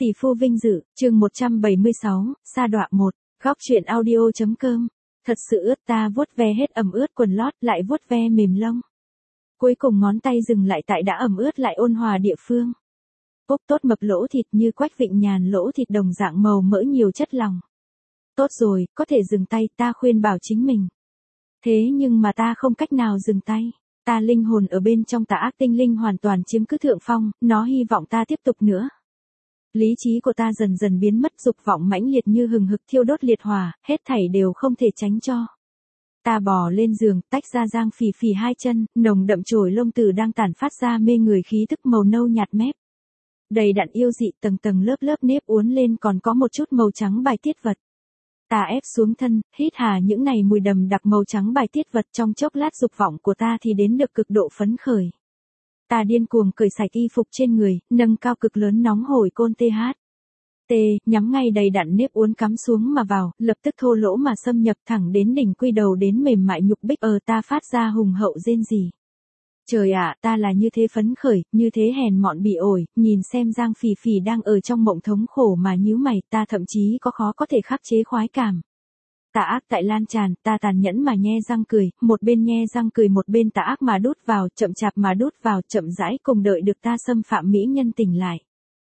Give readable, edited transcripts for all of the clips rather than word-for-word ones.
Tỷ phu vinh dự, chương 176, sa đọa 1, góc truyện audio.com. Thật sự ướt, ta vuốt ve hết ẩm ướt quần lót, lại vuốt ve mềm lông. Cuối cùng ngón tay dừng lại tại đã ẩm ướt lại ôn hòa địa phương. Bốc tốt mập lỗ thịt như Quách Vịnh Nhàn, lỗ thịt đồng dạng màu mỡ nhiều chất lòng. Tốt rồi, có thể dừng tay, ta khuyên bảo chính mình. Thế nhưng mà ta không cách nào dừng tay. Ta linh hồn ở bên trong tà ác tinh linh hoàn toàn chiếm cứ thượng phong, nó hy vọng ta tiếp tục nữa. Lý trí của ta dần dần biến mất, dục vọng mãnh liệt như hừng hực thiêu đốt liệt hỏa, hết thảy đều không thể tránh cho. Ta bò lên giường, tách ra Giang Phỉ Phỉ hai chân, nồng đậm chổi lông tử đang tản phát ra mê người khí tức màu nâu nhạt mép. Đầy đặn yêu dị, tầng tầng lớp lớp nếp uốn lên, còn có một chút màu trắng bài tiết vật. Ta ép xuống thân, hít hà những này mùi đầm đặc màu trắng bài tiết vật, trong chốc lát dục vọng của ta thì đến được cực độ phấn khởi. Ta điên cuồng cởi sạch y phục trên người, nâng cao cực lớn nóng hổi côn THT, nhắm ngay đầy đặn nếp uốn cắm xuống mà vào, lập tức thô lỗ mà xâm nhập thẳng đến đỉnh quy đầu, đến mềm mại nhục bích. Ta phát ra hùng hậu rên rỉ. Trời ạ, ta là như thế phấn khởi, như thế hèn mọn bị ổi, nhìn xem Giang Phỉ Phỉ đang ở trong mộng thống khổ mà nhíu mày, ta thậm chí có khó có thể khắc chế khoái cảm. Tà ác tại lan tràn, ta tàn nhẫn mà nhe răng cười, một bên nhe răng cười một bên tà ác mà đút vào, chậm chạp mà đút vào, chậm rãi cùng đợi được ta xâm phạm mỹ nhân tỉnh lại.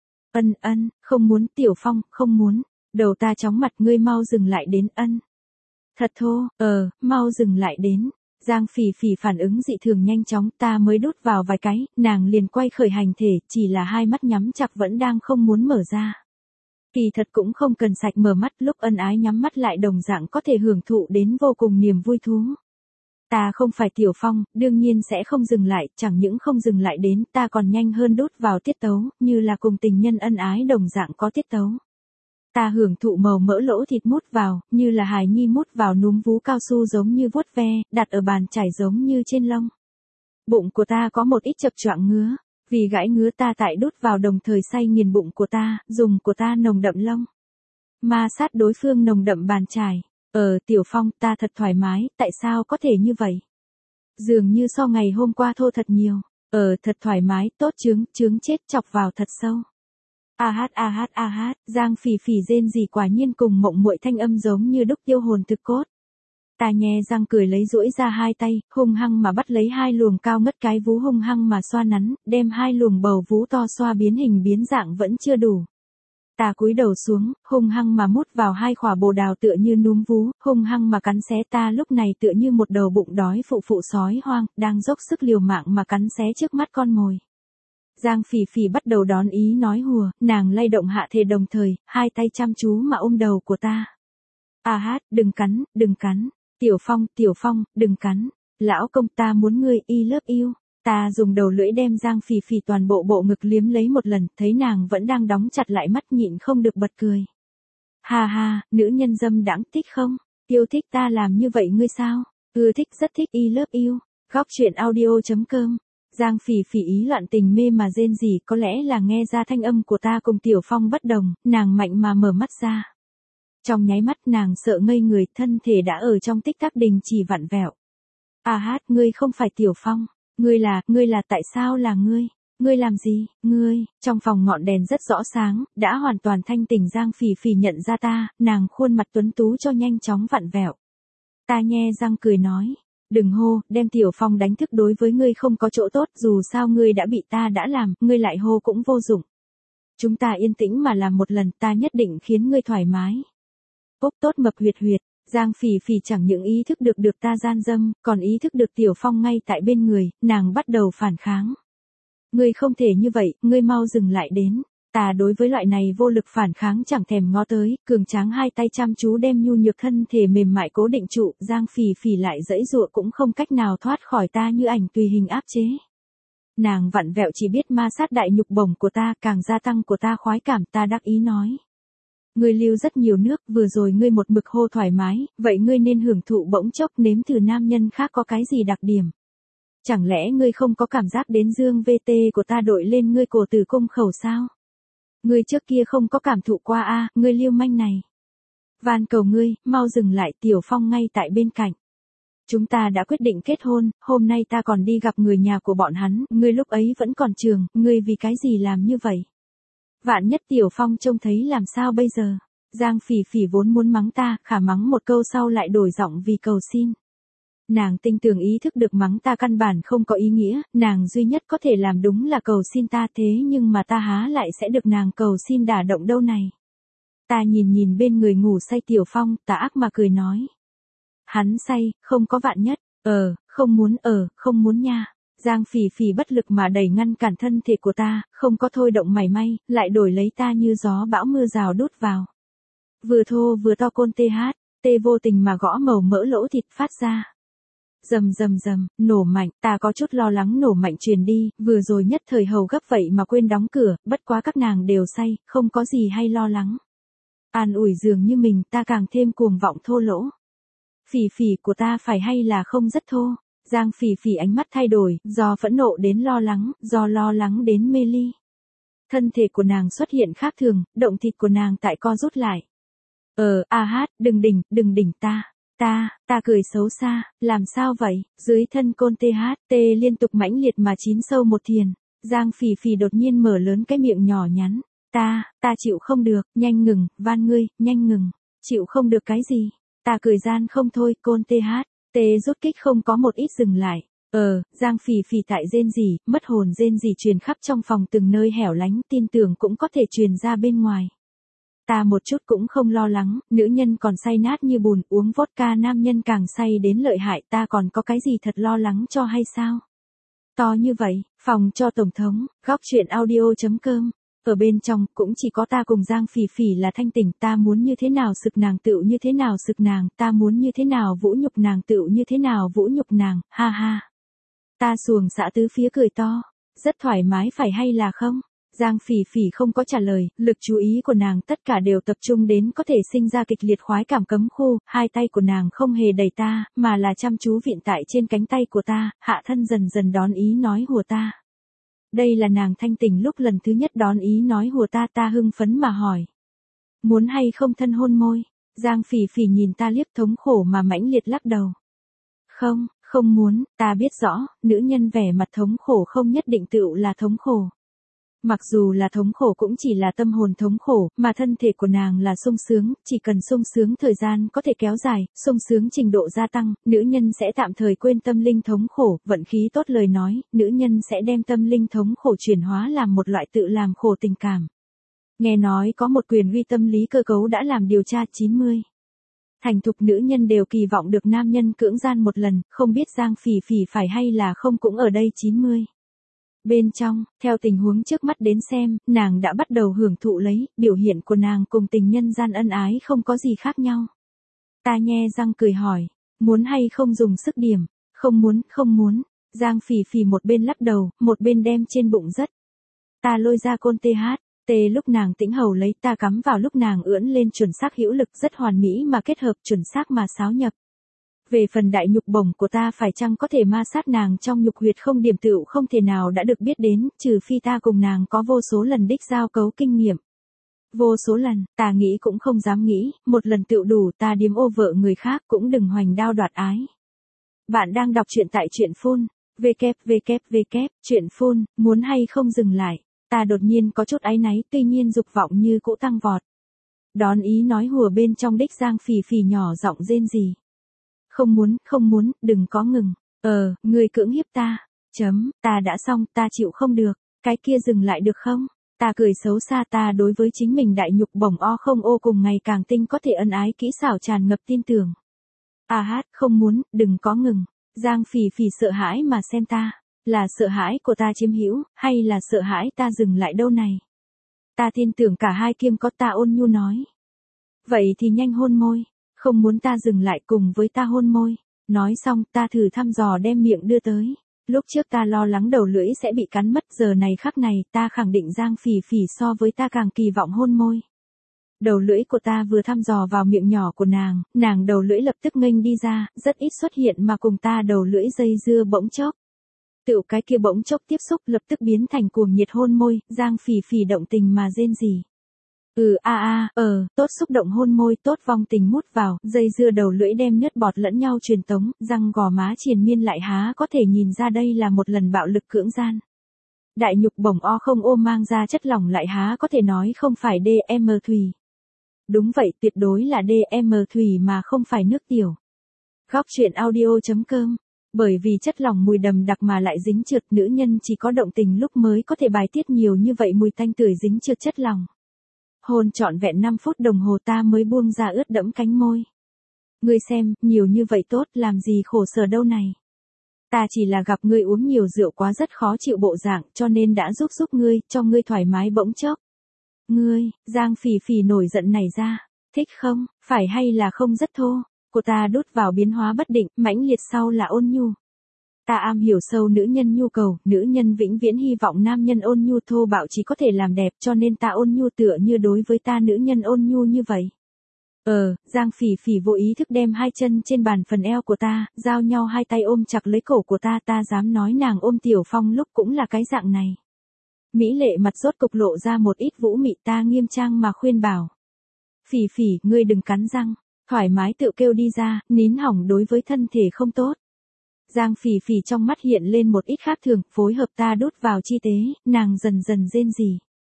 Ân, không muốn, Tiểu Phong, không muốn. Đầu ta chóng mặt, ngươi mau dừng lại đến. Thật thô, mau dừng lại đến. Giang Phỉ Phỉ phản ứng dị thường nhanh chóng, ta mới đút vào vài cái, nàng liền quay khởi hành thể, chỉ là hai mắt nhắm chặt vẫn đang không muốn mở ra. Kỳ thật cũng không cần sạch mở mắt, lúc ân ái nhắm mắt lại đồng dạng có thể hưởng thụ đến vô cùng niềm vui thú. Ta không phải Tiểu Phong, đương nhiên sẽ không dừng lại, chẳng những không dừng lại đến, ta còn nhanh hơn đút vào tiết tấu, như là cùng tình nhân ân ái đồng dạng có tiết tấu. Ta hưởng thụ màu mỡ lỗ thịt mút vào, như là hài nhi mút vào núm vú cao su giống như vuốt ve, đặt ở bàn chải giống như trên lông. Bụng của ta có một ít chập choạng ngứa, vì gãi ngứa ta tại đút vào đồng thời say nghiền bụng của ta, dùng của ta nồng đậm lông. Ma sát đối phương nồng đậm bàn chải. Tiểu Phong, ta thật thoải mái, tại sao có thể như vậy? Dường như so ngày hôm qua thô thật nhiều. Thật thoải mái, tốt chướng chết chọc vào thật sâu. Giang Phỉ Phỉ rên rỉ quả nhiên cùng mộng muội thanh âm giống như đúc tiêu hồn thực cốt. Ta nhe răng cười lấy duỗi ra hai tay, hung hăng mà bắt lấy hai luồng cao ngất cái vú, hung hăng mà xoa nắn, đem hai luồng bầu vú to xoa biến hình biến dạng vẫn chưa đủ. Ta cúi đầu xuống, hung hăng mà mút vào hai khỏa bồ đào tựa như núm vú, hung hăng mà cắn xé. Ta lúc này tựa như một đầu bụng đói phụ sói hoang, đang dốc sức liều mạng mà cắn xé trước mắt con mồi. Giang Phỉ Phỉ bắt đầu đón ý nói hùa, nàng lay động hạ thể đồng thời, hai tay chăm chú mà ôm đầu của ta. Đừng cắn, Tiểu Phong, đừng cắn. Lão công, ta muốn ngươi, I love you. Ta dùng đầu lưỡi đem Giang Phỉ Phỉ toàn bộ bộ ngực liếm lấy một lần, thấy nàng vẫn đang đóng chặt lại mắt, nhịn không được bật cười. Ha, nữ nhân dâm đãng, thích không? Yêu thích ta làm như vậy ngươi sao? Thích, rất thích, I love you. Góc truyện audio.com. Giang Phỉ Phỉ ý loạn tình mê mà rên rỉ, có lẽ là nghe ra thanh âm của ta cùng Tiểu Phong bất đồng, nàng mạnh mà mở mắt ra. Trong nháy mắt nàng sợ ngây người, thân thể đã ở trong tích tắc đình chỉ vặn vẹo. Ngươi không phải Tiểu Phong, ngươi là tại sao là ngươi? Ngươi làm gì? Trong phòng ngọn đèn rất rõ sáng, đã hoàn toàn thanh tỉnh. Giang Phỉ Phỉ nhận ra ta, nàng khuôn mặt tuấn tú cho nhanh chóng vặn vẹo. Ta nhe răng cười nói. Đừng hô, đem Tiểu Phong đánh thức đối với ngươi không có chỗ tốt, dù sao ngươi đã bị ta đã làm, ngươi lại hô cũng vô dụng. Chúng ta yên tĩnh mà làm một lần, ta nhất định khiến ngươi thoải mái. Bốc tốt mập huyệt. Giang Phỉ Phỉ chẳng những ý thức được ta gian dâm, còn ý thức được Tiểu Phong ngay tại bên người, nàng bắt đầu phản kháng. Ngươi không thể như vậy, ngươi mau dừng lại đến. Ta đối với loại này vô lực phản kháng chẳng thèm ngó tới, cường tráng hai tay chăm chú đem nhu nhược thân thể mềm mại cố định trụ. Giang Phỉ Phỉ lại giãy giụa cũng không cách nào thoát khỏi ta, như ảnh tùy hình áp chế. Nàng vặn vẹo chỉ biết ma sát đại nhục bổng của ta, càng gia tăng của ta khoái cảm. Ta đắc ý nói. Ngươi lưu rất nhiều nước, vừa rồi ngươi một mực hô thoải mái, vậy ngươi nên hưởng thụ bỗng chốc nếm thử nam nhân khác có cái gì đặc điểm. Chẳng lẽ ngươi không có cảm giác đến dương VT của ta đội lên ngươi cổ tử cung khẩu sao? Ngươi trước kia không có cảm thụ qua ngươi lưu manh này. Van cầu ngươi, mau dừng lại, Tiểu Phong ngay tại bên cạnh. Chúng ta đã quyết định kết hôn, hôm nay ta còn đi gặp người nhà của bọn hắn, ngươi lúc ấy vẫn còn trường, ngươi vì cái gì làm như vậy? Vạn nhất Tiểu Phong trông thấy làm sao bây giờ? Giang Phỉ Phỉ vốn muốn mắng ta, khả mắng một câu sau lại đổi giọng vì cầu xin. Nàng tinh tường ý thức được mắng ta căn bản không có ý nghĩa, nàng duy nhất có thể làm đúng là cầu xin ta, thế nhưng mà ta há lại sẽ được nàng cầu xin đả động đâu này. Ta nhìn bên người ngủ say Tiểu Phong, tà ác mà cười nói. Hắn say, không có vạn nhất, không muốn nha. Giang Phỉ Phỉ bất lực mà đẩy ngăn cản thân thể của ta, không có thôi động mảy may, lại đổi lấy ta như gió bão mưa rào đút vào. Vừa thô vừa to côn tê vô tình mà gõ màu mỡ lỗ thịt phát ra. Rầm, nổ mạnh, ta có chút lo lắng nổ mạnh truyền đi, vừa rồi nhất thời hầu gấp vậy mà quên đóng cửa, bất quá các nàng đều say, không có gì hay lo lắng. An ủi dường như mình, ta càng thêm cuồng vọng thô lỗ. Phỉ Phỉ của ta phải hay là không rất thô? Giang Phỉ Phỉ ánh mắt thay đổi, do phẫn nộ đến lo lắng, do lo lắng đến mê ly. Thân thể của nàng xuất hiện khác thường, động thịt của nàng tại co rút lại. Đừng đỉnh ta cười xấu xa, làm sao vậy? Dưới thân côn tê liên tục mãnh liệt mà chín sâu một thiền. Giang Phỉ Phỉ đột nhiên mở lớn cái miệng nhỏ nhắn. Ta chịu không được, nhanh ngừng, van ngươi, nhanh ngừng. Chịu không được cái gì? Ta cười gian không thôi, côn tê rút kích không có một ít dừng lại. Giang Phỉ Phỉ tại rên rỉ, mất hồn rên rỉ truyền khắp trong phòng từng nơi hẻo lánh, tin tưởng cũng có thể truyền ra bên ngoài. Ta một chút cũng không lo lắng, nữ nhân còn say nát như bùn, uống vodka nam nhân càng say đến lợi hại, ta còn có cái gì thật lo lắng cho hay sao? To như vậy, phòng cho tổng thống, góc chuyện audio.com. Ở bên trong, cũng chỉ có ta cùng Giang Phỉ Phỉ là thanh tỉnh, ta muốn như thế nào sực nàng tựu như thế nào sực nàng, ta muốn như thế nào vũ nhục nàng tựu như thế nào vũ nhục nàng, ha ha. Ta xuồng xã tứ phía cười to, rất thoải mái phải hay là không? Giang Phỉ Phỉ không có trả lời, lực chú ý của nàng tất cả đều tập trung đến có thể sinh ra kịch liệt khoái cảm cấm khu, hai tay của nàng không hề đẩy ta, mà là chăm chú vịn tại trên cánh tay của ta, hạ thân dần dần đón ý nói hùa ta. Đây là nàng thanh tỉnh lúc lần thứ nhất đón ý nói hùa ta hưng phấn mà hỏi. Muốn hay không thân hôn môi? Giang Phỉ Phỉ nhìn ta liếc thống khổ mà mãnh liệt lắc đầu. Không muốn, ta biết rõ, nữ nhân vẻ mặt thống khổ không nhất định tựu là thống khổ. Mặc dù là thống khổ cũng chỉ là tâm hồn thống khổ, mà thân thể của nàng là sung sướng, chỉ cần sung sướng thời gian có thể kéo dài, sung sướng trình độ gia tăng, nữ nhân sẽ tạm thời quên tâm linh thống khổ, vận khí tốt lời nói, nữ nhân sẽ đem tâm linh thống khổ chuyển hóa làm một loại tự làm khổ tình cảm. Nghe nói có một quyền uy tâm lý cơ cấu đã làm điều tra 90. Thành thục nữ nhân đều kỳ vọng được nam nhân cưỡng gian một lần, không biết Giang Phỉ Phỉ phải hay là không cũng ở đây 90. Bên trong, theo tình huống trước mắt đến xem, nàng đã bắt đầu hưởng thụ lấy, biểu hiện của nàng cùng tình nhân gian ân ái không có gì khác nhau. Ta nhe răng cười hỏi, muốn hay không dùng sức điểm? Không muốn. Giang Phỉ Phỉ một bên lắc đầu, một bên đem trên bụng rất. Ta lôi ra côn tê lúc nàng tĩnh hầu lấy, ta cắm vào lúc nàng ưỡn lên, chuẩn xác hữu lực, rất hoàn mỹ mà kết hợp, chuẩn xác mà xáo nhập. Về phần đại nhục bổng của ta phải chăng có thể ma sát nàng trong nhục huyệt không, điểm tựu không thể nào đã được biết đến, trừ phi ta cùng nàng có vô số lần đích giao cấu kinh nghiệm. Vô số lần, ta nghĩ cũng không dám nghĩ, một lần tựu đủ, ta điếm ô vợ người khác cũng đừng hoành đao đoạt ái. Bạn đang đọc truyện tại truyện phun, truyện phun, muốn hay không dừng lại. Ta đột nhiên có chút áy náy, tuy nhiên dục vọng như cũ tăng vọt. Đón ý nói hùa bên trong đích Giang Phỉ Phỉ nhỏ giọng rên rỉ. Không muốn, đừng có ngừng. Ngươi cưỡng hiếp ta. Ta đã xong, ta chịu không được. Cái kia dừng lại được không? Ta cười xấu xa, ta đối với chính mình đại nhục bổng không cùng ngày càng tinh có thể ân ái kỹ xảo tràn ngập tin tưởng. Không muốn, đừng có ngừng. Giang Phỉ Phỉ sợ hãi mà xem ta. Là sợ hãi của ta chiếm hữu, hay là sợ hãi ta dừng lại đâu này? Ta tin tưởng cả hai kiêm có, ta ôn nhu nói. Vậy thì nhanh hôn môi. Không muốn ta dừng lại cùng với ta hôn môi. Nói xong, ta thử thăm dò đem miệng đưa tới. Lúc trước ta lo lắng đầu lưỡi sẽ bị cắn mất, giờ này khắc này, ta khẳng định Giang Phỉ Phỉ so với ta càng kỳ vọng hôn môi. Đầu lưỡi của ta vừa thăm dò vào miệng nhỏ của nàng đầu lưỡi lập tức nghênh đi ra, rất ít xuất hiện mà cùng ta đầu lưỡi dây dưa bỗng chốc. Tựu cái kia bỗng chốc tiếp xúc lập tức biến thành cuồng nhiệt hôn môi, Giang Phỉ Phỉ động tình mà rên rỉ. Tốt xúc động hôn môi, tốt vong tình mút vào, dây dưa đầu lưỡi đem nhớt bọt lẫn nhau truyền tống, răng gò má triền miên lại há có thể nhìn ra đây là một lần bạo lực cưỡng gian. Đại nhục bổng o không ô mang ra chất lỏng lại há có thể nói không phải DM thủy. Đúng vậy, tuyệt đối là DM thủy mà không phải nước tiểu. Góc truyện audio.com. Bởi vì chất lỏng mùi đầm đặc mà lại dính trượt, nữ nhân chỉ có động tình lúc mới có thể bài tiết nhiều như vậy mùi tanh tưởi dính trượt chất lỏng. Hôn trọn vẹn 5 phút đồng hồ ta mới buông ra ướt đẫm cánh môi. Ngươi xem, nhiều như vậy tốt, làm gì khổ sở đâu này. Ta chỉ là gặp ngươi uống nhiều rượu quá rất khó chịu bộ dạng, cho nên đã giúp ngươi, cho ngươi thoải mái bỗng chốc. Ngươi, Giang Phỉ Phỉ nổi giận này ra, thích không, phải hay là không rất thô. Cô ta đút vào biến hóa bất định, mãnh liệt sau là ôn nhu. Ta am hiểu sâu nữ nhân nhu cầu, nữ nhân vĩnh viễn hy vọng nam nhân ôn nhu thô bạo chỉ có thể làm đẹp, cho nên ta ôn nhu tựa như đối với ta nữ nhân ôn nhu như vậy. Giang Phỉ Phỉ vô ý thức đem hai chân trên bàn phần eo của ta, giao nhau hai tay ôm chặt lấy cổ của ta, ta dám nói nàng ôm Tiểu Phong lúc cũng là cái dạng này. Mỹ lệ mặt rốt cục lộ ra một ít vũ mị, ta nghiêm trang mà khuyên bảo. Phỉ Phỉ, ngươi đừng cắn răng, thoải mái tự kêu đi ra, nín hỏng đối với thân thể không tốt. Giang Phỉ Phỉ trong mắt hiện lên một ít khác thường, phối hợp ta đút vào chi tế, nàng dần dần rên rỉ.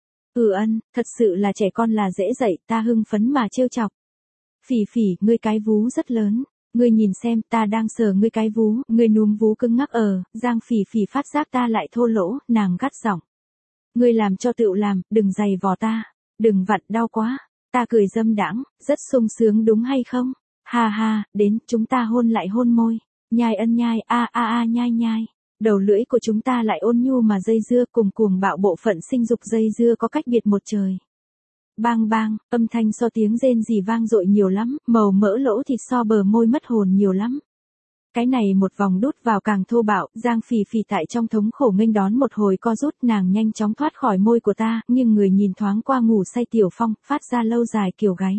Thật sự là trẻ con là dễ dạy, ta hưng phấn mà trêu chọc. Phỉ Phỉ, ngươi cái vú rất lớn, ngươi nhìn xem, ta đang sờ ngươi cái vú, ngươi núm vú cứng ngắc. Giang Phỉ Phỉ phát giác ta lại thô lỗ, nàng gắt giọng. Ngươi làm cho tựu làm, đừng giày vò ta, đừng vặn, đau quá. Ta cười dâm đãng, rất sung sướng đúng hay không? Ha ha, đến, chúng ta hôn lại hôn môi, nhai ân nhai, nhai nhai. Đầu lưỡi của chúng ta lại ôn nhu mà dây dưa, cùng cuồng bạo bộ phận sinh dục dây dưa có cách biệt một trời. Bang bang, âm thanh so tiếng rên rỉ vang dội nhiều lắm, màu mỡ lỗ thịt so bờ môi mất hồn nhiều lắm. Cái này một vòng đút vào càng thô bạo, Giang Phỉ Phỉ tại trong thống khổ nghênh đón một hồi co rút, nàng nhanh chóng thoát khỏi môi của ta, nhưng người nhìn thoáng qua ngủ say Tiểu Phong, phát ra lâu dài kiểu gáy.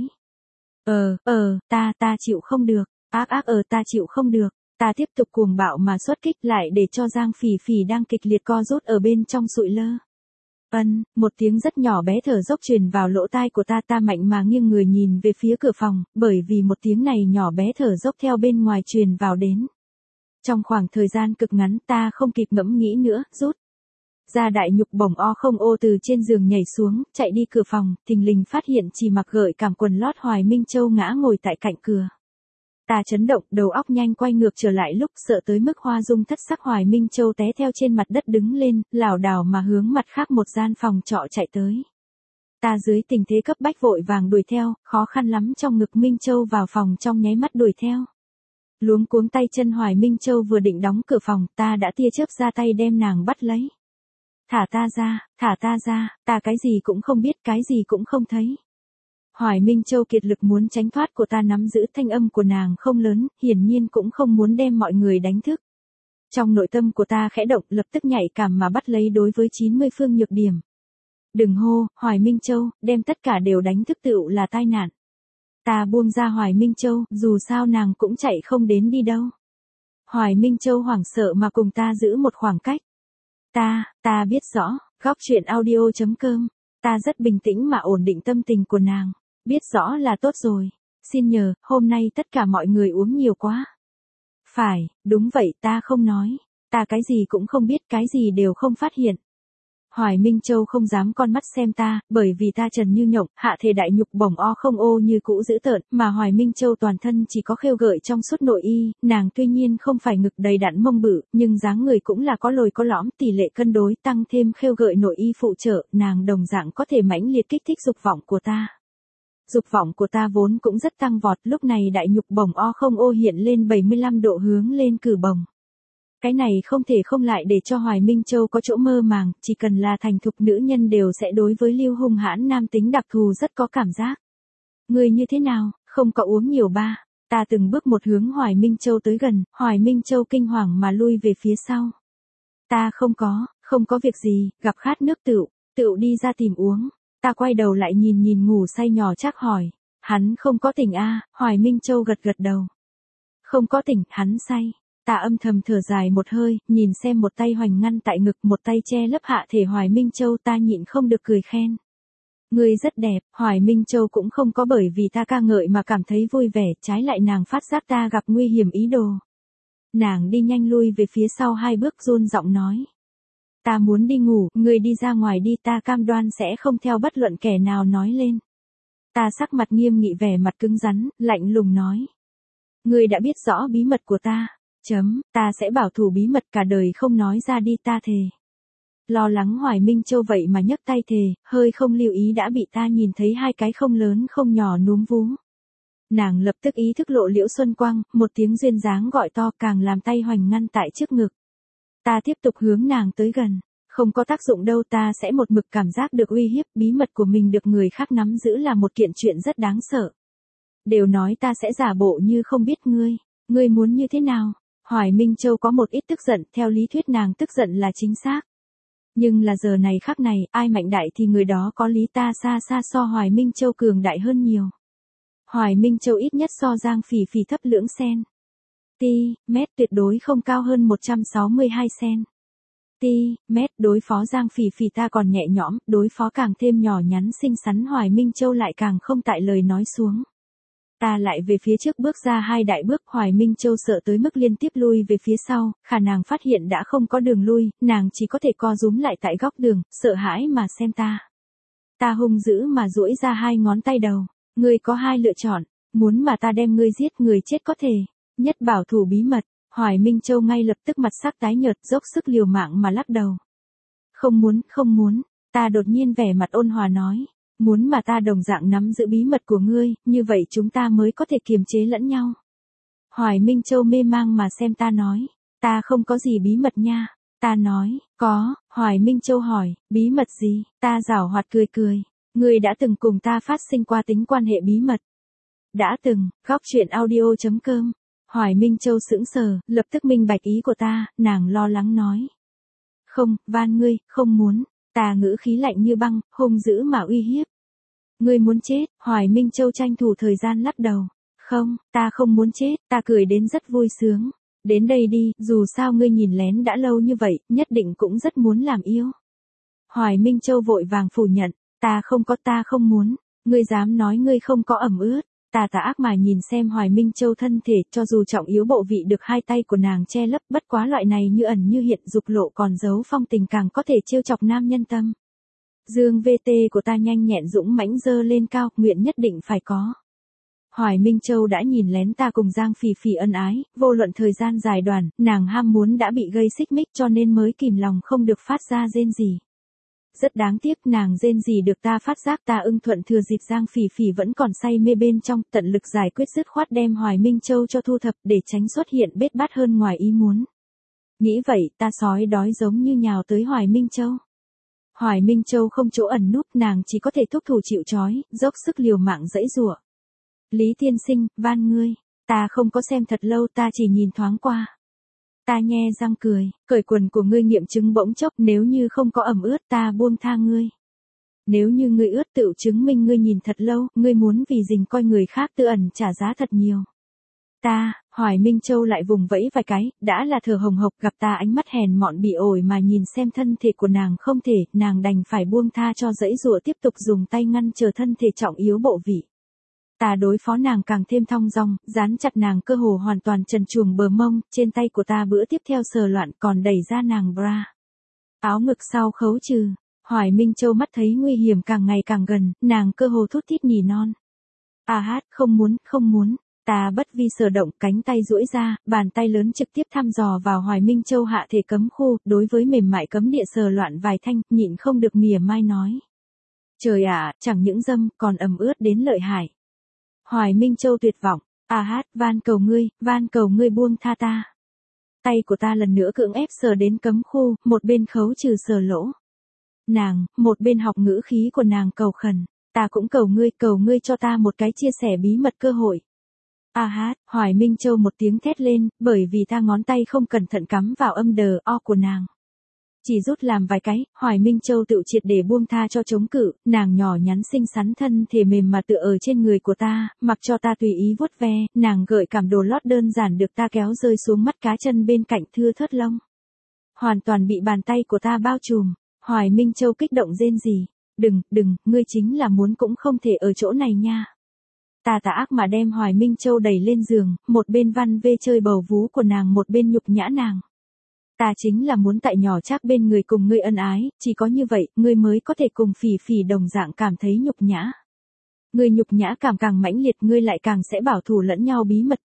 Ta chịu không được, ta chịu không được. Ta tiếp tục cuồng bạo mà xuất kích lại để cho Giang Phỉ Phỉ đang kịch liệt co rút ở bên trong sụi lơ. Một tiếng rất nhỏ bé thở dốc truyền vào lỗ tai của ta, ta mạnh mà nghiêng người nhìn về phía cửa phòng, bởi vì một tiếng này nhỏ bé thở dốc theo bên ngoài truyền vào đến. Trong khoảng thời gian cực ngắn ta không kịp ngẫm nghĩ nữa, rút ra đại nhục bổng o không ô từ trên giường nhảy xuống, chạy đi cửa phòng, thình lình phát hiện chỉ mặc gợi cảm quần lót Hoài Minh Châu ngã ngồi tại cạnh cửa. Ta chấn động, đầu óc nhanh quay ngược trở lại lúc sợ tới mức hoa dung thất sắc. Hoài Minh Châu té theo trên mặt đất đứng lên, lảo đảo mà hướng mặt khác một gian phòng trọ chạy tới. Ta dưới tình thế cấp bách vội vàng đuổi theo, khó khăn lắm trong ngực Minh Châu vào phòng trong nháy mắt đuổi theo. Luống cuống tay chân Hoài Minh Châu vừa định đóng cửa phòng, ta đã tia chớp ra tay đem nàng bắt lấy. Thả ta ra, ta cái gì cũng không biết, cái gì cũng không thấy. Hoài Minh Châu kiệt lực muốn tránh thoát của ta nắm giữ, thanh âm của nàng không lớn, hiển nhiên cũng không muốn đem mọi người đánh thức. Trong nội tâm của ta khẽ động, lập tức nhạy cảm mà bắt lấy đối với 90 phương nhược điểm. Đừng hô, Hoài Minh Châu, đem tất cả đều đánh thức tựu là tai nạn. Ta buông ra Hoài Minh Châu, dù sao nàng cũng chạy không đến đi đâu. Hoài Minh Châu hoảng sợ mà cùng ta giữ một khoảng cách. Ta biết rõ, góc truyện audio.com, ta rất bình tĩnh mà ổn định tâm tình của nàng. Biết rõ là tốt rồi. Xin nhờ, hôm nay tất cả mọi người uống nhiều quá. Phải, đúng vậy, ta không nói. Ta cái gì cũng không biết, cái gì đều không phát hiện. Hoài Minh Châu không dám con mắt xem ta, bởi vì ta trần như nhộng, hạ thể đại nhục bổng o không ô như cũ dữ tợn, mà Hoài Minh Châu toàn thân chỉ có khêu gợi trong suốt nội y, nàng tuy nhiên không phải ngực đầy đặn mông bự, nhưng dáng người cũng là có lồi có lõm, tỷ lệ cân đối, tăng thêm khêu gợi nội y phụ trợ, nàng đồng dạng có thể mãnh liệt kích thích dục vọng của ta. Dục vọng của ta vốn cũng rất tăng vọt, lúc này đại nhục bổng o không ô hiện lên 75 độ hướng lên cử bổng. Cái này không thể không lại để cho Hoài Minh Châu có chỗ mơ màng, chỉ cần là thành thục nữ nhân đều sẽ đối với lưu hung hãn nam tính đặc thù rất có cảm giác. Người như thế nào, không có uống nhiều ba. Ta từng bước một hướng Hoài Minh Châu tới gần, Hoài Minh Châu kinh hoàng mà lui về phía sau. Ta không có việc gì, gặp khát nước tựu đi ra tìm uống. Ta quay đầu lại nhìn ngủ say nhỏ Trác hỏi, hắn không có tỉnh Hoài Minh Châu gật đầu. Không có tỉnh, hắn say. Ta âm thầm thở dài một hơi, nhìn xem một tay hoành ngăn tại ngực, một tay che lấp hạ thể Hoài Minh Châu, ta nhịn không được cười khen. Ngươi rất đẹp. Hoài Minh Châu cũng không có bởi vì ta ca ngợi mà cảm thấy vui vẻ, trái lại nàng phát giác ta gặp nguy hiểm ý đồ. Nàng đi nhanh lui về phía sau 2 bước run giọng nói. Ta muốn đi ngủ, ngươi đi ra ngoài đi, ta cam đoan sẽ không theo bất luận kẻ nào nói lên. Ta sắc mặt nghiêm nghị, vẻ mặt cứng rắn, lạnh lùng nói. Ngươi đã biết rõ bí mật của ta. Ta sẽ bảo thủ bí mật cả đời không nói ra đi, ta thề. Lo lắng Hoài Minh Châu vậy mà nhấc tay thề, hơi không lưu ý đã bị ta nhìn thấy hai cái không lớn không nhỏ núm vú. Nàng lập tức ý thức lộ Liễu Xuân Quang, một tiếng duyên dáng gọi to càng làm tay hoành ngăn tại trước ngực. Ta tiếp tục hướng nàng tới gần. Không có tác dụng đâu, ta sẽ một mực cảm giác được uy hiếp, bí mật của mình được người khác nắm giữ là một kiện chuyện rất đáng sợ. Đều nói ta sẽ giả bộ như không biết ngươi. Ngươi muốn như thế nào? Hoài Minh Châu có một ít tức giận, theo lý thuyết nàng tức giận là chính xác. Nhưng là giờ này khắc này, ai mạnh đại thì người đó có lý, ta xa xa so Hoài Minh Châu cường đại hơn nhiều. Hoài Minh Châu ít nhất so Giang Phỉ Phỉ thấp lưỡng sen. Mét tuyệt đối không cao hơn 162 sen. Mét đối phó Giang Phỉ Phỉ ta còn nhẹ nhõm, đối phó càng thêm nhỏ nhắn xinh xắn Hoài Minh Châu lại càng không tại lời nói xuống. Ta lại về phía trước bước ra hai đại bước, Hoài Minh Châu sợ tới mức liên tiếp lui về phía sau, khả nàng phát hiện đã không có đường lui, nàng chỉ có thể co rúm lại tại góc đường, sợ hãi mà xem ta. Ta hung dữ mà duỗi ra hai ngón tay đầu, ngươi có hai lựa chọn, muốn mà ta đem ngươi giết, người chết có thể, nhất bảo thủ bí mật. Hoài Minh Châu ngay lập tức mặt sắc tái nhợt, dốc sức liều mạng mà lắc đầu. Không muốn, ta đột nhiên vẻ mặt ôn hòa nói. Muốn mà ta đồng dạng nắm giữ bí mật của ngươi, như vậy chúng ta mới có thể kiềm chế lẫn nhau. Hoài Minh Châu mê mang mà xem ta nói. Ta không có gì bí mật nha. Ta nói, có. Hoài Minh Châu hỏi, bí mật gì? Ta giảo hoạt cười. Ngươi đã từng cùng ta phát sinh qua tính quan hệ bí mật. Đã từng. Góc truyện audio.com. Hoài Minh Châu sững sờ, lập tức minh bạch ý của ta, nàng lo lắng nói. Không, van ngươi, không muốn. Ta ngữ khí lạnh như băng, hung dữ mà uy hiếp. Ngươi muốn chết? Hoài Minh Châu tranh thủ thời gian lắc đầu. Không, ta không muốn chết, ta cười đến rất vui sướng. Đến đây đi, dù sao ngươi nhìn lén đã lâu như vậy, nhất định cũng rất muốn làm yêu. Hoài Minh Châu vội vàng phủ nhận, ta không muốn. Ngươi dám nói ngươi không có ẩm ướt. Ta tà ác mà nhìn xem Hoài Minh Châu thân thể, cho dù trọng yếu bộ vị được hai tay của nàng che lấp, bất quá loại này như ẩn như hiện, dục lộ còn giấu phong tình càng có thể trêu chọc nam nhân tâm. Dương VT của ta nhanh nhẹn dũng mãnh dơ lên cao, nguyện nhất định phải có. Hoài Minh Châu đã nhìn lén ta cùng Giang Phỉ Phỉ ân ái, vô luận thời gian dài đoạn, nàng ham muốn đã bị gây xích mích cho nên mới kìm lòng không được phát ra rên rỉ. Rất đáng tiếc, nàng rên rỉ được ta phát giác, ta ưng thuận thừa dịp Giang Phỉ Phỉ vẫn còn say mê bên trong, tận lực giải quyết dứt khoát đem Hoài Minh Châu cho thu thập để tránh xuất hiện bết bát hơn ngoài ý muốn. Nghĩ vậy, ta sói đói giống như nhào tới Hoài Minh Châu. Hoài Minh Châu không chỗ ẩn núp, nàng chỉ có thể thúc thủ chịu trói, dốc sức liều mạng giãy giụa. Lý tiên sinh, van ngươi, ta không có xem thật lâu, ta chỉ nhìn thoáng qua. Ta nhe răng cười, cởi quần của ngươi nghiệm chứng bỗng chốc, nếu như không có ẩm ướt ta buông tha ngươi. Nếu như ngươi ướt tự chứng minh ngươi nhìn thật lâu, ngươi muốn vì dình coi người khác tự ẩn trả giá thật nhiều. Hoài Minh Châu lại vùng vẫy vài cái, đã là thở hồng hộc, gặp ta ánh mắt hèn mọn bị ổi mà nhìn xem thân thể của nàng không thể, nàng đành phải buông tha cho giãy giụa tiếp tục dùng tay ngăn trở thân thể trọng yếu bộ vị. Ta đối phó nàng càng thêm thong dong, dán chặt nàng cơ hồ hoàn toàn trần truồng bờ mông, trên tay của ta bữa tiếp theo sờ loạn còn đẩy ra nàng bra. Áo ngực sau khấu trừ, Hoài Minh Châu mắt thấy nguy hiểm càng ngày càng gần, nàng cơ hồ thút thít nỉ non. Không muốn. Ta bất vi sở động, cánh tay duỗi ra, bàn tay lớn trực tiếp thăm dò vào Hoài Minh Châu hạ thể cấm khu, đối với mềm mại cấm địa sờ loạn vài thanh, nhịn không được mỉa mai nói. Trời ạ, chẳng những dâm, còn ẩm ướt đến lợi hại. Hoài Minh Châu tuyệt vọng, van cầu ngươi buông tha ta. Tay của ta lần nữa cưỡng ép sờ đến cấm khu, một bên khấu trừ sờ lỗ. Nàng, một bên học ngữ khí của nàng cầu khẩn, ta cũng cầu ngươi cho ta một cái chia sẻ bí mật cơ hội. Hoài Minh Châu một tiếng thét lên, bởi vì ta ngón tay không cẩn thận cắm vào âm đờ o của nàng. Chỉ rút làm vài cái, Hoài Minh Châu tự triệt để buông tha cho chống cự, nàng nhỏ nhắn xinh xắn thân thể mềm mà tựa ở trên người của ta, mặc cho ta tùy ý vuốt ve, nàng gợi cảm đồ lót đơn giản được ta kéo rơi xuống mắt cá chân bên cạnh thưa thớt lông. Hoàn toàn bị bàn tay của ta bao trùm, Hoài Minh Châu kích động rên rỉ, đừng, ngươi chính là muốn cũng không thể ở chỗ này nha. Ta tà ác mà đem Hoài Minh Châu đẩy lên giường, một bên văn vê chơi bầu vú của nàng một bên nhục nhã nàng. Ta chính là muốn tại nhỏ Trác bên người cùng ngươi ân ái, chỉ có như vậy, ngươi mới có thể cùng Phỉ Phỉ đồng dạng cảm thấy nhục nhã. Ngươi nhục nhã cảm càng mãnh liệt, ngươi lại càng sẽ bảo thủ lẫn nhau bí mật,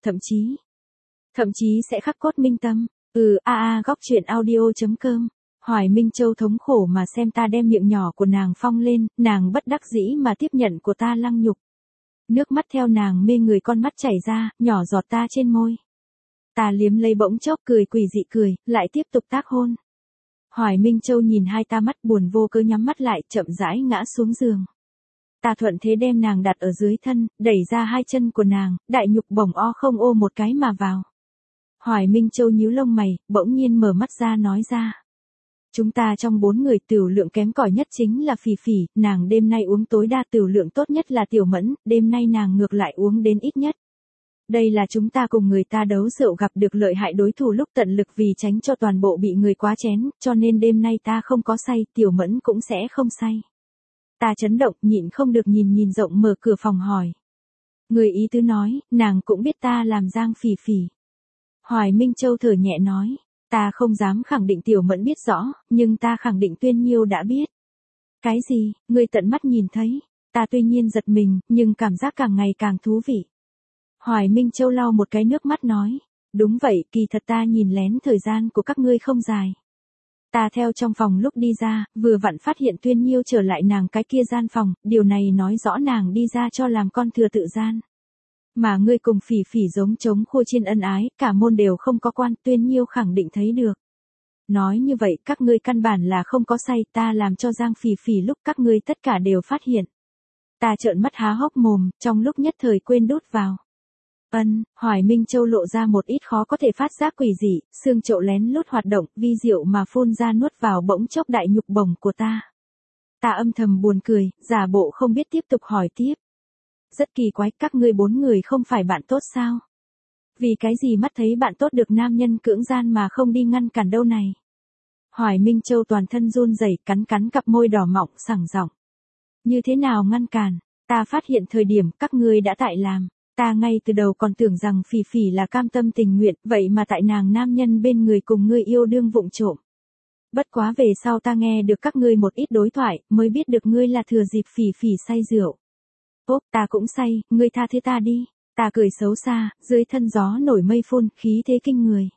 thậm chí sẽ khắc cốt minh tâm. Góc truyện audio.com. Hoài Minh Châu thống khổ mà xem ta đem miệng nhỏ của nàng phong lên, nàng bất đắc dĩ mà tiếp nhận của ta lăng nhục. Nước mắt theo nàng mê người con mắt chảy ra, nhỏ giọt ta trên môi. Ta liếm lấy bỗng chốc cười quỷ dị cười, lại tiếp tục tác hôn. Hoài Minh Châu nhìn hai ta mắt buồn vô cớ nhắm mắt lại, chậm rãi ngã xuống giường. Ta thuận thế đem nàng đặt ở dưới thân, đẩy ra hai chân của nàng, đại nhục bổng o không ô một cái mà vào. Hoài Minh Châu nhíu lông mày, bỗng nhiên mở mắt ra nói ra. Chúng ta trong 4 người tửu lượng kém cỏi nhất chính là Phỉ Phỉ, nàng đêm nay uống tối đa, tửu lượng tốt nhất là Tiểu Mẫn, đêm nay nàng ngược lại uống đến ít nhất. Đây là chúng ta cùng người ta đấu rượu gặp được lợi hại đối thủ lúc tận lực vì tránh cho toàn bộ bị người quá chén, cho nên đêm nay ta không có say, Tiểu Mẫn cũng sẽ không say. Ta chấn động, nhịn không được nhìn rộng mở cửa phòng hỏi. Người ý tứ nói, nàng cũng biết ta làm Giang Phỉ Phỉ. Hoài Minh Châu thở nhẹ nói, ta không dám khẳng định Tiểu Mẫn biết rõ, nhưng ta khẳng định Tuyên Nhiêu đã biết. Cái gì, ngươi tận mắt nhìn thấy? Ta tuy nhiên giật mình, nhưng cảm giác càng ngày càng thú vị. Hoài Minh Châu lau một cái nước mắt nói, đúng vậy, kỳ thật ta nhìn lén thời gian của các ngươi không dài. Ta theo trong phòng lúc đi ra, vừa vặn phát hiện Tuyên Nhiêu trở lại nàng cái kia gian phòng, điều này nói rõ nàng đi ra cho làm con thừa tự gian. Mà ngươi cùng Phỉ Phỉ giống trống khô chiên ân ái, cả môn đều không có quan, Tuyên Nhiêu khẳng định thấy được. Nói như vậy, các ngươi căn bản là không có say, ta làm cho Giang Phỉ Phỉ lúc các ngươi tất cả đều phát hiện. Ta trợn mắt há hốc mồm, trong lúc nhất thời quên đút vào. Hoài Minh Châu lộ ra một ít khó có thể phát giác quỷ dị, xương chậu lén lút hoạt động, vi diệu mà phun ra nuốt vào bỗng chốc đại nhục bổng của ta. Ta âm thầm buồn cười, giả bộ không biết tiếp tục hỏi tiếp. Rất kỳ quái, các ngươi 4 người không phải bạn tốt sao? Vì cái gì mắt thấy bạn tốt được nam nhân cưỡng gian mà không đi ngăn cản đâu này? Hoài Minh Châu toàn thân run rẩy, cắn cặp môi đỏ mọng, sảng giọng. Như thế nào ngăn cản? Ta phát hiện thời điểm các ngươi đã tại làm. Ta ngay từ đầu còn tưởng rằng Phỉ Phỉ là cam tâm tình nguyện, vậy mà tại nàng nam nhân bên người cùng ngươi yêu đương vụng trộm. Bất quá về sau ta nghe được các ngươi một ít đối thoại, mới biết được ngươi là thừa dịp Phỉ Phỉ say rượu. Ta cũng say, ngươi tha thứ ta đi. Ta cười xấu xa, dưới thân gió nổi mây phun, khí thế kinh người.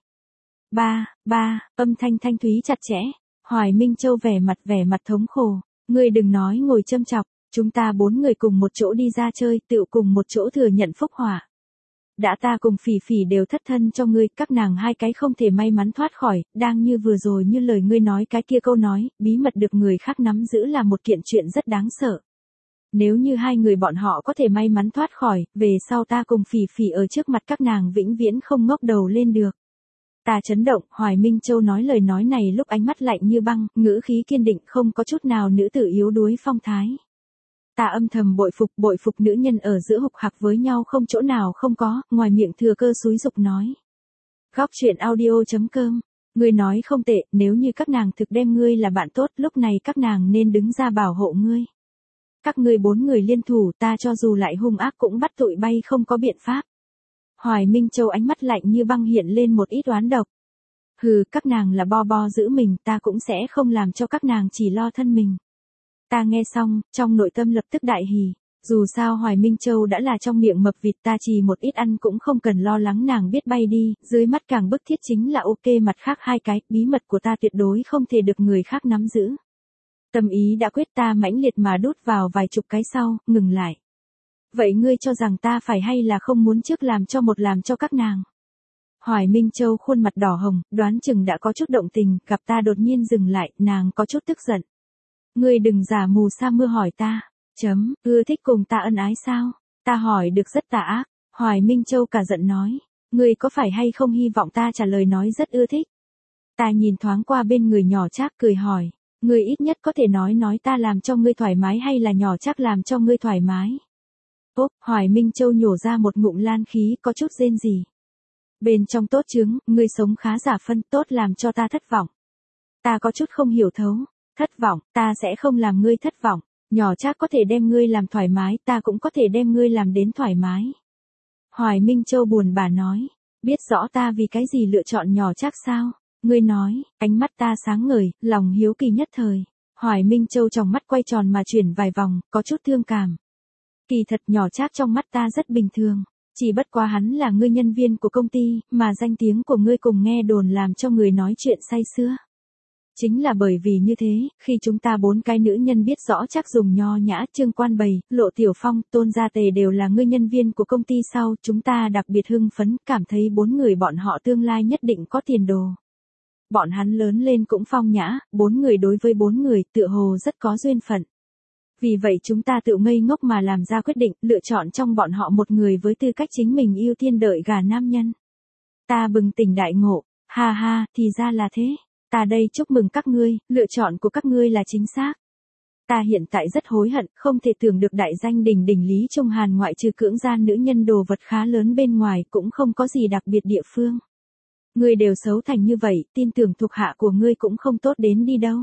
Âm thanh thanh thúy chặt chẽ. Hoài Minh Châu vẻ mặt thống khổ. Ngươi đừng nói ngồi châm chọc. Chúng ta 4 người cùng một chỗ đi ra chơi, tựu cùng một chỗ thừa nhận phúc họa. Đã ta cùng Phỉ Phỉ đều thất thân cho ngươi, các nàng hai cái không thể may mắn thoát khỏi, đang như vừa rồi như lời ngươi nói cái kia câu nói, bí mật được người khác nắm giữ là một kiện chuyện rất đáng sợ. Nếu như hai người bọn họ có thể may mắn thoát khỏi, về sau ta cùng Phỉ Phỉ ở trước mặt các nàng vĩnh viễn không ngóc đầu lên được. Ta chấn động, Hoài Minh Châu nói lời nói này lúc ánh mắt lạnh như băng, ngữ khí kiên định, không có chút nào nữ tử yếu đuối phong thái. Ta âm thầm bội phục nữ nhân ở giữa hục hạc với nhau không chỗ nào không có, ngoài miệng thừa cơ xúi dục nói. Góc truyện audio.com. Ngươi nói không tệ, nếu như các nàng thực đem ngươi là bạn tốt, lúc này các nàng nên đứng ra bảo hộ ngươi. Các ngươi 4 người liên thủ, ta cho dù lại hung ác cũng bắt tụi bay không có biện pháp. Hoài Minh Châu ánh mắt lạnh như băng hiện lên một ít oán độc. Hừ, các nàng là bo giữ mình, ta cũng sẽ không làm cho các nàng chỉ lo thân mình. Ta nghe xong, trong nội tâm lập tức đại hỉ. Dù sao Hoài Minh Châu đã là trong miệng mập vịt, ta chỉ một ít ăn cũng không cần lo lắng nàng biết bay đi, dưới mắt càng bức thiết chính là ok, mặt khác hai cái, bí mật của ta tuyệt đối không thể được người khác nắm giữ. Tâm ý đã quyết, ta mãnh liệt mà đút vào vài chục cái sau, ngừng lại. Vậy ngươi cho rằng ta phải hay là không muốn trước làm cho các nàng? Hoài Minh Châu khuôn mặt đỏ hồng, đoán chừng đã có chút động tình, gặp ta đột nhiên dừng lại, nàng có chút tức giận. Ngươi đừng giả mù sa mưa hỏi ta. Ưa thích cùng ta ân ái sao? Ta hỏi được rất tà ác. Hoài Minh Châu cả giận nói. Ngươi có phải hay không hy vọng ta trả lời nói rất ưa thích? Ta nhìn thoáng qua bên người nhỏ Trác cười hỏi. Ngươi ít nhất có thể nói ta làm cho ngươi thoải mái hay là nhỏ Trác làm cho ngươi thoải mái? Hoài Minh Châu nhổ ra một ngụm lan khí, có chút rên rỉ. Bên trong tốt chứng, ngươi sống khá giả phân, tốt làm cho ta thất vọng. Ta có chút không hiểu thấu. Thất vọng, ta sẽ không làm ngươi thất vọng. Nhỏ Trác có thể đem ngươi làm thoải mái, ta cũng có thể đem ngươi làm đến thoải mái. Hoài Minh Châu buồn bã nói. Biết rõ ta vì cái gì lựa chọn nhỏ Trác sao? Ngươi nói, ánh mắt ta sáng ngời, lòng hiếu kỳ nhất thời. Hoài Minh Châu trong mắt quay tròn mà chuyển vài vòng, có chút thương cảm. Kỳ thật nhỏ Trác trong mắt ta rất bình thường. Chỉ bất quá hắn là ngươi nhân viên của công ty, mà danh tiếng của ngươi cùng nghe đồn làm cho người nói chuyện say sưa. Chính là bởi vì như thế, khi chúng ta 4 cái nữ nhân biết rõ Trác dùng nho nhã, Trương Quan Bày, Lộ Tiểu Phong, Tôn Gia Tề đều là ngươi nhân viên của công ty sau, chúng ta đặc biệt hưng phấn, cảm thấy 4 người bọn họ tương lai nhất định có tiền đồ. Bọn hắn lớn lên cũng phong nhã, 4 người đối với 4 người tựa hồ rất có duyên phận. Vì vậy chúng ta tự ngây ngốc mà làm ra quyết định, lựa chọn trong bọn họ một người với tư cách chính mình ưu tiên đợi gả nam nhân. Ta bừng tỉnh đại ngộ, ha ha, thì ra là thế. Ta đây chúc mừng các ngươi, lựa chọn của các ngươi là chính xác. Ta hiện tại rất hối hận, không thể tưởng được đại danh đỉnh đỉnh Lý Trung Hàn ngoại trừ cưỡng gian nữ nhân đồ vật khá lớn bên ngoài cũng không có gì đặc biệt địa phương. Ngươi đều xấu thành như vậy, tin tưởng thuộc hạ của ngươi cũng không tốt đến đi đâu.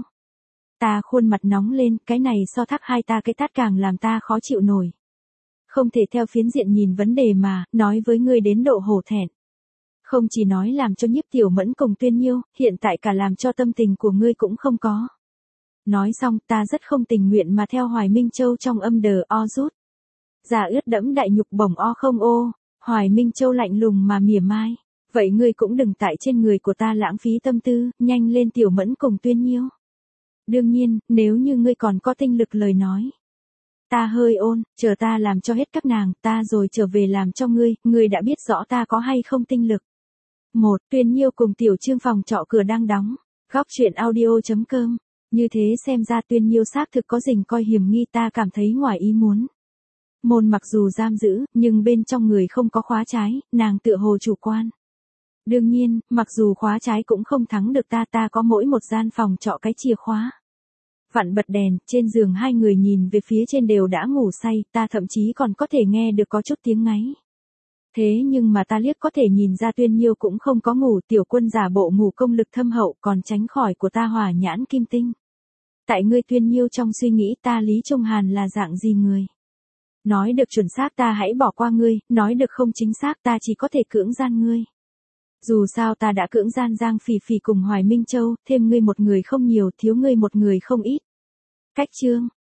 Ta khuôn mặt nóng lên, cái này so thác hai ta cái tát càng làm ta khó chịu nổi. Không thể theo phiến diện nhìn vấn đề mà, nói với ngươi đến độ hổ thẹn. Không chỉ nói làm cho Nhiếp Tiểu Mẫn cùng Tuyên Nhiêu, hiện tại cả làm cho tâm tình của ngươi cũng không có. Nói xong, ta rất không tình nguyện mà theo Hoài Minh Châu trong âm đờ o rút. Giả ướt đẫm đại nhục bổng o không ô, Hoài Minh Châu lạnh lùng mà mỉa mai. Vậy ngươi cũng đừng tại trên người của ta lãng phí tâm tư, nhanh lên Tiểu Mẫn cùng Tuyên Nhiêu. Đương nhiên, nếu như ngươi còn có tinh lực lời nói. Ta hơi ôn, chờ ta làm cho hết các nàng, ta rồi trở về làm cho ngươi đã biết rõ ta có hay không tinh lực. 1. Tuyên Nhiêu cùng Tiểu Trương phòng trọ cửa đang đóng. Góc truyện audio.com. Như thế xem ra Tuyên Nhiêu xác thực có rình coi hiểm nghi, ta cảm thấy ngoài ý muốn. Môn mặc dù giam giữ, nhưng bên trong người không có khóa trái, nàng tựa hồ chủ quan. Đương nhiên, mặc dù khóa trái cũng không thắng được ta có mỗi một gian phòng trọ cái chìa khóa. Vặn bật đèn, trên giường hai người nhìn về phía trên đều đã ngủ say, ta thậm chí còn có thể nghe được có chút tiếng ngáy. Thế nhưng mà ta liếc có thể nhìn ra Tuyên Nhiêu cũng không có ngủ, Tiểu Quân giả bộ ngủ công lực thâm hậu còn tránh khỏi của ta hỏa nhãn kim tinh. Tại ngươi Tuyên Nhiêu trong suy nghĩ ta Lý Trung Hàn là dạng gì người? Nói được chuẩn xác ta hãy bỏ qua ngươi, nói được không chính xác ta chỉ có thể cưỡng gian ngươi. Dù sao ta đã cưỡng gian Giang Phỉ Phỉ cùng Hoài Minh Châu, thêm ngươi một người không nhiều, thiếu ngươi một người không ít. Cách chương